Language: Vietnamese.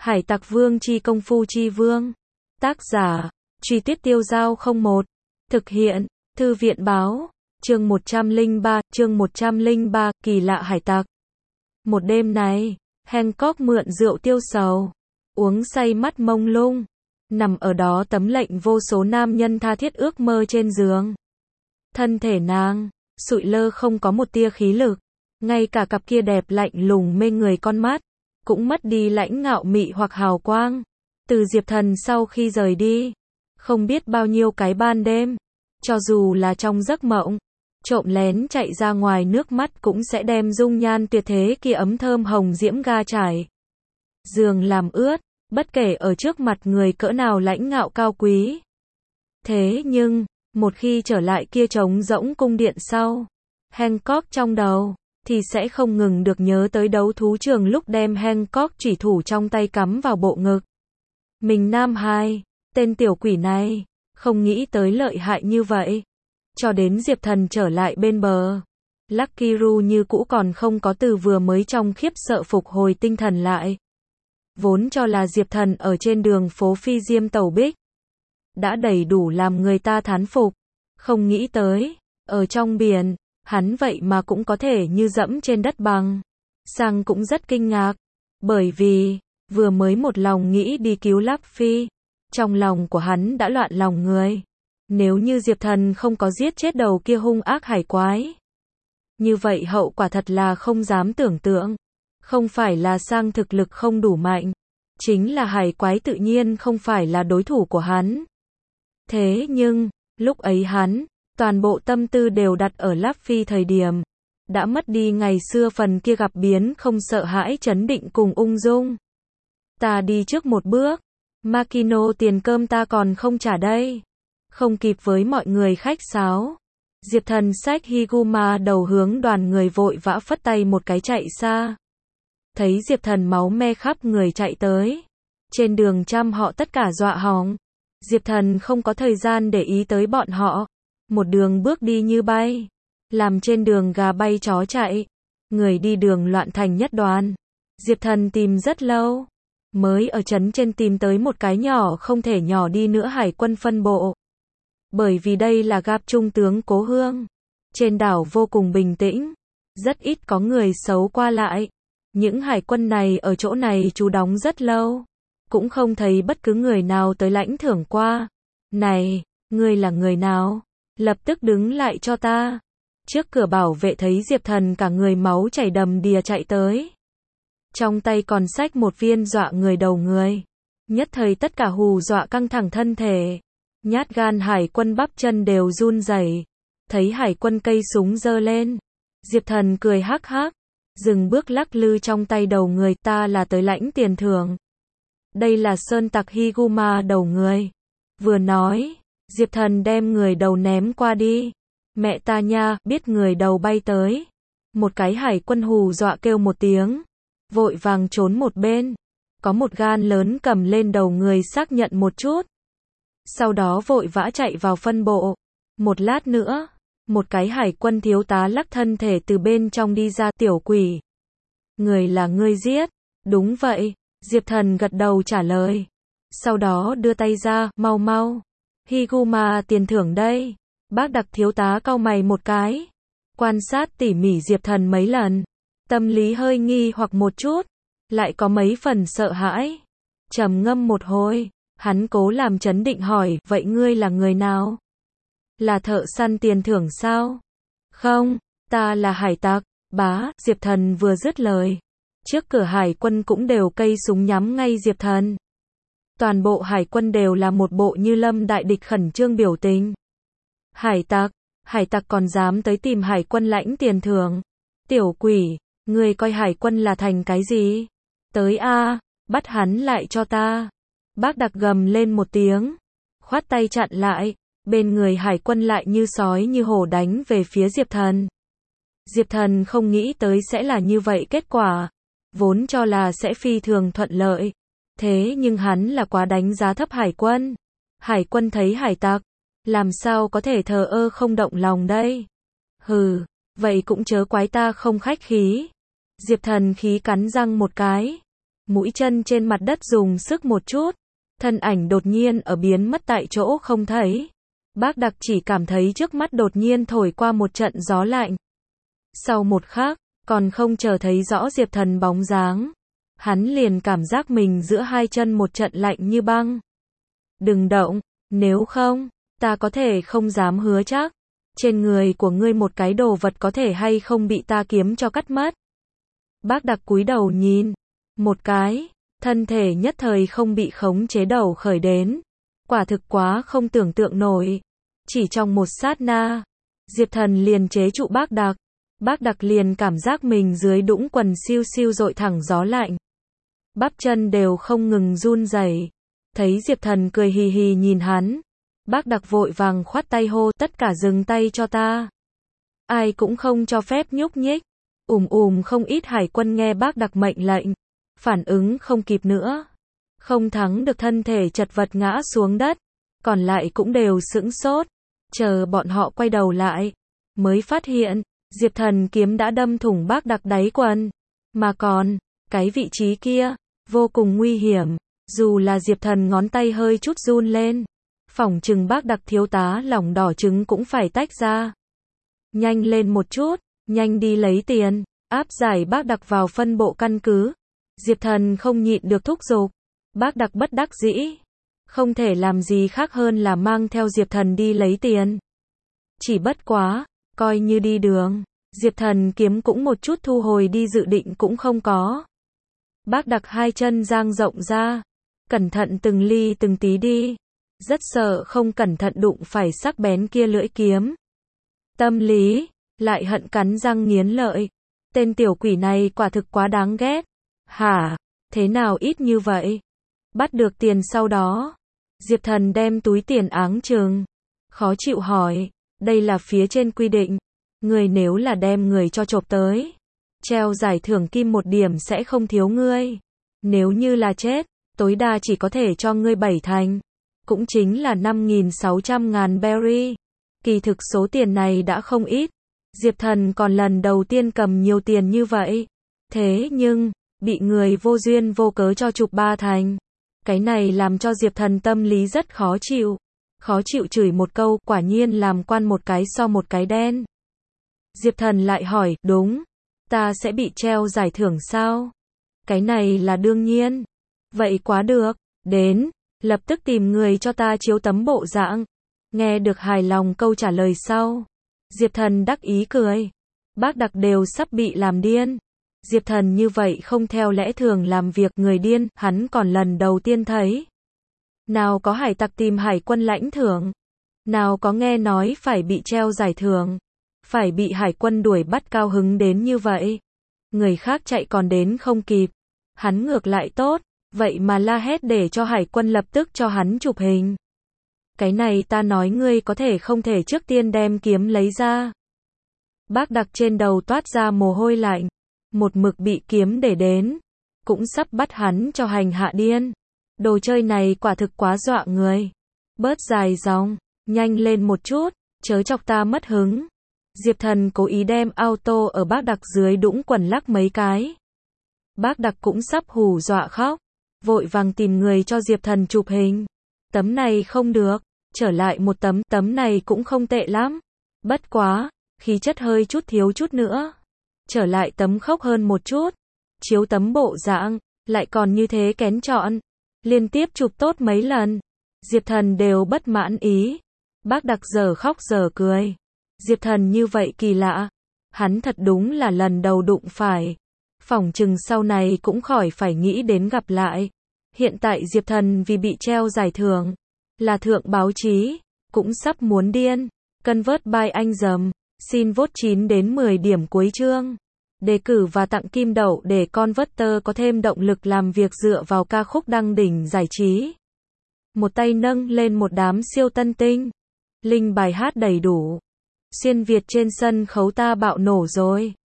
Hải Tặc Vương chi công phu chi vương. Tác giả, Truy Tuyết Tiêu Giao 01. Thực hiện, Thư viện báo. Chương 103, Kỳ lạ hải tặc. Một đêm này, Hancock mượn rượu tiêu sầu, uống say mắt mông lung, nằm ở đó tấm lệnh vô số nam nhân tha thiết ước mơ trên giường. Thân thể nàng, sụi lơ không có một tia khí lực, ngay cả cặp kia đẹp lạnh lùng mê người con mắt, cũng mất đi lãnh ngạo mị hoặc hào quang. Từ Diệp Thần sau khi rời đi, không biết bao nhiêu cái ban đêm, cho dù là trong giấc mộng, trộm lén chạy ra ngoài, nước mắt cũng sẽ đem dung nhan tuyệt thế kia ấm thơm hồng diễm ga trải giường làm ướt, bất kể ở trước mặt người cỡ nào lãnh ngạo cao quý. Thế nhưng, một khi trở lại kia trống rỗng cung điện sau, Hancock trong đầu thì sẽ không ngừng được nhớ tới đấu thú trường lúc đem Hancock chủy thủ trong tay cắm vào bộ ngực. Mình Nam Hai, tên tiểu quỷ này, không nghĩ tới lợi hại như vậy. Cho đến Diệp Thần trở lại bên bờ, Lucky Ru như cũ còn không có từ vừa mới trong khiếp sợ phục hồi tinh thần lại. Vốn cho là Diệp Thần ở trên đường phố Phi Diêm Tẩu Bích đã đầy đủ làm người ta thán phục, không nghĩ tới, ở trong biển, hắn vậy mà cũng có thể như dẫm trên đất bằng. Sang cũng rất kinh ngạc, bởi vì, vừa mới một lòng nghĩ đi cứu Luffy, trong lòng của hắn đã loạn lòng người. Nếu như Diệp Thần không có giết chết đầu kia hung ác hải quái, như vậy hậu quả thật là không dám tưởng tượng. Không phải là Sang thực lực không đủ mạnh, chính là hải quái tự nhiên không phải là đối thủ của hắn. Thế nhưng, lúc ấy hắn, toàn bộ tâm tư đều đặt ở Luffy thời điểm, đã mất đi ngày xưa phần kia gặp biến không sợ hãi trấn định cùng ung dung. Ta đi trước một bước, Makino tiền cơm ta còn không trả đây. Không kịp với mọi người khách sáo, Diệp Thần xách Higuma đầu hướng đoàn người vội vã phất tay một cái chạy xa. Thấy Diệp Thần máu me khắp người chạy tới, trên đường trăm họ tất cả dọa hỏng. Diệp Thần không có thời gian để ý tới bọn họ, một đường bước đi như bay, làm trên đường gà bay chó chạy, người đi đường loạn thành nhất đoàn. Diệp Thần tìm rất lâu, mới ở trấn trên tìm tới một cái nhỏ không thể nhỏ đi nữa hải quân phân bộ. Bởi vì đây là gặp trung tướng Cố Hương. Trên đảo vô cùng bình tĩnh, rất ít có người xấu qua lại. Những hải quân này ở chỗ này trú đóng rất lâu, cũng không thấy bất cứ người nào tới lãnh thưởng qua. Này, ngươi là người nào? Lập tức đứng lại cho ta. Trước cửa bảo vệ thấy Diệp Thần cả người máu chảy đầm đìa chạy tới, trong tay còn xách một viên dọa người đầu người. Nhất thời tất cả hù dọa căng thẳng thân thể. Nhát gan hải quân bắp chân đều run rẩy. Thấy hải quân cây súng giơ lên, Diệp Thần cười hắc hắc, dừng bước lắc lư trong tay đầu người. Ta là tới lãnh tiền thưởng. Đây là sơn tặc Higuma đầu người. Vừa nói, Diệp Thần đem người đầu ném qua đi. Mẹ ta nha, biết người đầu bay tới. Một cái hải quân hù dọa kêu một tiếng, vội vàng trốn một bên. Có một gan lớn cầm lên đầu người xác nhận một chút, sau đó vội vã chạy vào phân bộ. Một lát nữa, một cái hải quân thiếu tá lắc thân thể từ bên trong đi ra. Tiểu quỷ, người là ngươi giết? Đúng vậy, Diệp Thần gật đầu trả lời. Sau đó đưa tay ra, mau mau. Higuma tiền thưởng đây. Bác đặc thiếu tá cau mày một cái, quan sát tỉ mỉ Diệp Thần mấy lần, tâm lý hơi nghi hoặc một chút, lại có mấy phần sợ hãi. Trầm ngâm một hồi, hắn cố làm trấn định hỏi, vậy ngươi là người nào? Là thợ săn tiền thưởng sao? Không, ta là hải tặc. Bá, Diệp Thần vừa dứt lời, trước cửa hải quân cũng đều cây súng nhắm ngay Diệp Thần. Toàn bộ hải quân đều là một bộ như lâm đại địch khẩn trương biểu tình. Hải tặc còn dám tới tìm hải quân lãnh tiền thưởng? Tiểu quỷ, ngươi coi hải quân là thành cái gì? Tới a, bắt hắn lại cho ta. Bác đặc gầm lên một tiếng, khoát tay chặn lại, bên người hải quân lại như sói như hổ đánh về phía Diệp Thần. Diệp Thần không nghĩ tới sẽ là như vậy kết quả, vốn cho là sẽ phi thường thuận lợi. Thế nhưng hắn là quá đánh giá thấp hải quân. Hải quân thấy hải tặc, làm sao có thể thờ ơ không động lòng đây? Hừ, vậy cũng chớ quái ta không khách khí. Diệp Thần khí cắn răng một cái, mũi chân trên mặt đất dùng sức một chút, thân ảnh đột nhiên ở biến mất tại chỗ không thấy. Bác Đặc chỉ cảm thấy trước mắt đột nhiên thổi qua một trận gió lạnh. Sau một khắc, còn không chờ thấy rõ Diệp Thần bóng dáng, hắn liền cảm giác mình giữa hai chân một trận lạnh như băng. Đừng động, nếu không, ta có thể không dám hứa chắc, trên người của ngươi một cái đồ vật có thể hay không bị ta kiếm cho cắt mất. Bác Đặc cúi đầu nhìn, một cái, thân thể nhất thời không bị khống chế đầu khởi đến. Quả thực quá không tưởng tượng nổi. Chỉ trong một sát na, Diệp Thần liền chế trụ Bác Đặc. Bác Đặc liền cảm giác mình dưới đũng quần siêu siêu dội thẳng gió lạnh. Bắp chân đều không ngừng run rẩy. Thấy Diệp Thần cười hì hì nhìn hắn, Bác Đặc vội vàng khoát tay hô, tất cả dừng tay cho ta. Ai cũng không cho phép nhúc nhích. Không ít hải quân nghe Bác Đặc mệnh lệnh, phản ứng không kịp nữa. Không thắng được, thân thể chật vật ngã xuống đất, còn lại cũng đều sững sốt. Chờ bọn họ quay đầu lại, mới phát hiện, Diệp Thần kiếm đã đâm thủng Bác Đặc đáy quần. Mà còn, cái vị trí kia, vô cùng nguy hiểm. Dù là Diệp Thần ngón tay hơi chút run lên, phỏng chừng Bác Đặc thiếu tá lòng đỏ trứng cũng phải tách ra. Nhanh lên một chút, nhanh đi lấy tiền, áp giải Bác Đặc vào phân bộ căn cứ. Diệp Thần không nhịn được thúc giục. Bác Đặc bất đắc dĩ, không thể làm gì khác hơn là mang theo Diệp Thần đi lấy tiền. Chỉ bất quá, coi như đi đường, Diệp Thần kiếm cũng một chút thu hồi đi dự định cũng không có. Bác Đặc hai chân dang rộng ra, cẩn thận từng ly từng tí đi, rất sợ không cẩn thận đụng phải sắc bén kia lưỡi kiếm. Tâm lý, lại hận cắn răng nghiến lợi. Tên tiểu quỷ này quả thực quá đáng ghét. Hả, thế nào ít như vậy? Bắt được tiền sau đó, Diệp Thần đem túi tiền áng chừng, khó chịu hỏi, đây là phía trên quy định, người nếu là đem người cho chộp tới, treo giải thưởng kim 1 điểm sẽ không thiếu ngươi. Nếu như là chết, tối đa chỉ có thể cho ngươi 7 thành, cũng chính là 5.600.000 berry. Kỳ thực số tiền này đã không ít, Diệp Thần còn lần đầu tiên cầm nhiều tiền như vậy. Thế nhưng, bị người vô duyên vô cớ cho chụp 3 thành. Cái này làm cho Diệp Thần tâm lý rất khó chịu. Khó chịu chửi một câu, quả nhiên làm quan một cái so một cái đen. Diệp Thần lại hỏi, đúng, ta sẽ bị treo giải thưởng sao? Cái này là đương nhiên. Vậy quá được, đến, lập tức tìm người cho ta chiếu tấm bộ dạng. Nghe được hài lòng câu trả lời sau, Diệp Thần đắc ý cười. Bác Đặc đều sắp bị làm điên. Diệp Thần như vậy không theo lẽ thường làm việc, người điên, hắn còn lần đầu tiên thấy. Nào có hải tặc tìm hải quân lãnh thưởng, nào có nghe nói phải bị treo giải thưởng, phải bị hải quân đuổi bắt cao hứng đến như vậy. Người khác chạy còn đến không kịp, hắn ngược lại tốt, vậy mà la hét để cho hải quân lập tức cho hắn chụp hình. Cái này ta nói ngươi có thể không thể trước tiên đem kiếm lấy ra. Bác Đặc trên đầu toát ra mồ hôi lạnh, một mực bị kiếm để đến, cũng sắp bắt hắn cho hành hạ điên. Đồ chơi này quả thực quá dọa người. Bớt dài dòng, nhanh lên một chút, chớ chọc ta mất hứng. Diệp Thần cố ý đem auto ở Bác Đặc dưới đũng quần lắc mấy cái. Bác Đặc cũng sắp hù dọa khóc, vội vàng tìm người cho Diệp Thần chụp hình. Tấm này không được, trở lại một tấm này cũng không tệ lắm. Bất quá, khí chất hơi chút thiếu chút nữa. Trở lại tấm khốc hơn một chút. Chiếu tấm bộ dạng, lại còn như thế kén chọn. Liên tiếp chụp tốt mấy lần, Diệp Thần đều bất mãn ý. Bác Đặc giờ khóc giờ cười. Diệp Thần như vậy kỳ lạ, hắn thật đúng là lần đầu đụng phải. Phỏng chừng sau này cũng khỏi phải nghĩ đến gặp lại. Hiện tại Diệp Thần vì bị treo giải thưởng, là thượng báo chí, cũng sắp muốn điên. Convert by anh dầm, xin vote 9 đến 10 điểm cuối chương. Đề cử và tặng kim đậu để Converter có thêm động lực làm việc dựa vào ca khúc đăng đỉnh giải trí. Một tay nâng lên một đám siêu tân tinh. Link bài hát đầy đủ. Xuyên Việt trên sân khấu ta bạo nổ rồi.